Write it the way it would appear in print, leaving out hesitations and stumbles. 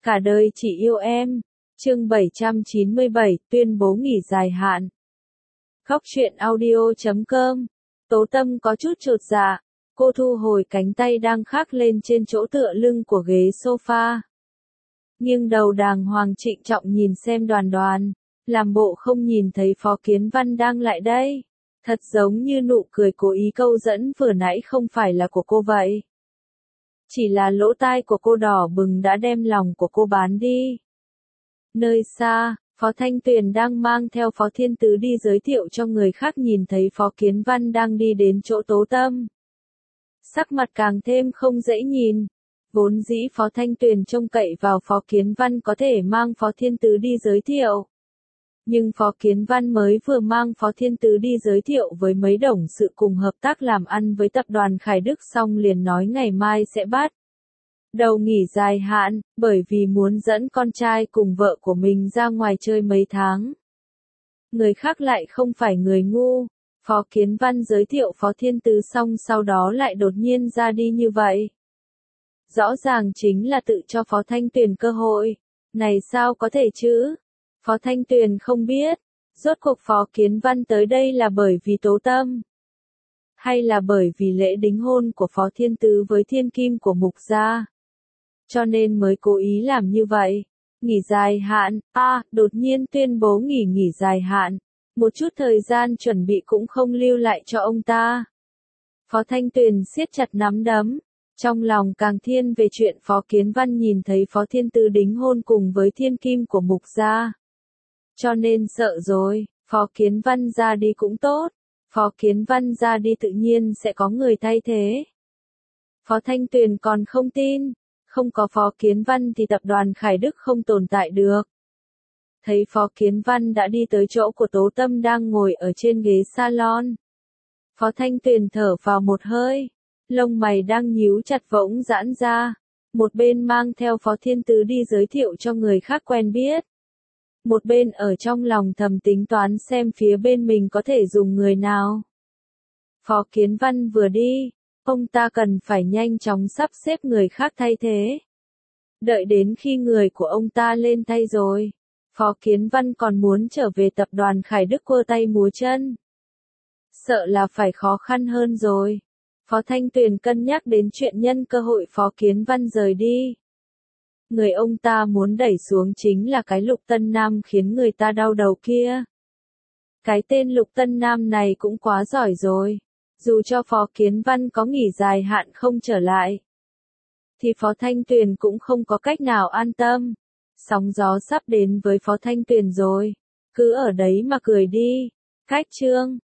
Cả đời chỉ yêu em. Chương 797, tuyên bố nghỉ dài hạn. Góc truyện audio.com. Tố Tâm có chút chột dạ. Cô thu hồi cánh tay đang khắc lên trên chỗ tựa lưng của ghế sofa. Nghiêng đầu đàng hoàng trịnh trọng nhìn xem Đoàn Đoàn. Làm bộ không nhìn thấy Phó Kiến Văn đang lại đây. Thật giống như nụ cười cố ý câu dẫn vừa nãy không phải là của cô vậy. Chỉ là lỗ tai của cô đỏ bừng đã đem lòng của cô bán đi. Nơi xa, Phó Thanh Tuyền đang mang theo Phó Thiên Tứ đi giới thiệu cho người khác nhìn thấy Phó Kiến Văn đang đi đến chỗ Tố Tâm. Sắc mặt càng thêm không dễ nhìn. Vốn dĩ Phó Thanh Tuyền trông cậy vào Phó Kiến Văn có thể mang Phó Thiên Tứ đi giới thiệu. Nhưng Phó Kiến Văn mới vừa mang Phó Thiên Tứ đi giới thiệu với mấy đồng sự cùng hợp tác làm ăn với tập đoàn Khải Đức xong liền nói ngày mai sẽ bắt đầu nghỉ dài hạn, bởi vì muốn dẫn con trai cùng vợ của mình ra ngoài chơi mấy tháng. Người khác lại không phải người ngu. Phó Kiến Văn giới thiệu Phó Thiên Tứ xong sau đó lại đột nhiên ra đi như vậy. Rõ ràng chính là tự cho Phó Thanh Tuyền cơ hội. Này sao có thể chứ? Phó Thanh Tuyền không biết. Rốt cuộc Phó Kiến Văn tới đây là bởi vì Tố Tâm. Hay là bởi vì lễ đính hôn của Phó Thiên Tứ với thiên kim của Mục gia. Cho nên mới cố ý làm như vậy. Nghỉ dài hạn, đột nhiên tuyên bố nghỉ dài hạn. Một chút thời gian chuẩn bị cũng không lưu lại cho ông ta. Phó Thanh Tuyền siết chặt nắm đấm. Trong lòng càng thiên về chuyện Phó Kiến Văn nhìn thấy Phó Thiên Tứ đính hôn cùng với thiên kim của Mục gia. Cho nên sợ rồi, Phó Kiến Văn ra đi cũng tốt. Phó Kiến Văn ra đi tự nhiên sẽ có người thay thế. Phó Thanh Tuyền còn không tin. Không có Phó Kiến Văn thì tập đoàn Khải Đức không tồn tại được. Thấy Phó Kiến Văn đã đi tới chỗ của Tố Tâm đang ngồi ở trên ghế salon. Phó Thanh Tuyền thở vào một hơi. Lông mày đang nhíu chặt bỗng giãn ra. Một bên mang theo Phó Thiên Tứ đi giới thiệu cho người khác quen biết. Một bên ở trong lòng thầm tính toán xem phía bên mình có thể dùng người nào. Phó Kiến Văn vừa đi. Ông ta cần phải nhanh chóng sắp xếp người khác thay thế. Đợi đến khi người của ông ta lên tay rồi. Phó Kiến Văn còn muốn trở về tập đoàn Khải Đức quơ tay múa chân. Sợ là phải khó khăn hơn rồi. Phó Thanh Tuyền cân nhắc đến chuyện nhân cơ hội Phó Kiến Văn rời đi. Người ông ta muốn đẩy xuống chính là cái Lục Tân Nam khiến người ta đau đầu kia. Cái tên Lục Tân Nam này cũng quá giỏi rồi. Dù cho Phó Kiến Văn có nghỉ dài hạn không trở lại, thì Phó Thanh Tuyền cũng không có cách nào an tâm. Sóng gió sắp đến với Phó Thanh Tuyền rồi. Cứ ở đấy mà cười đi. Cách chương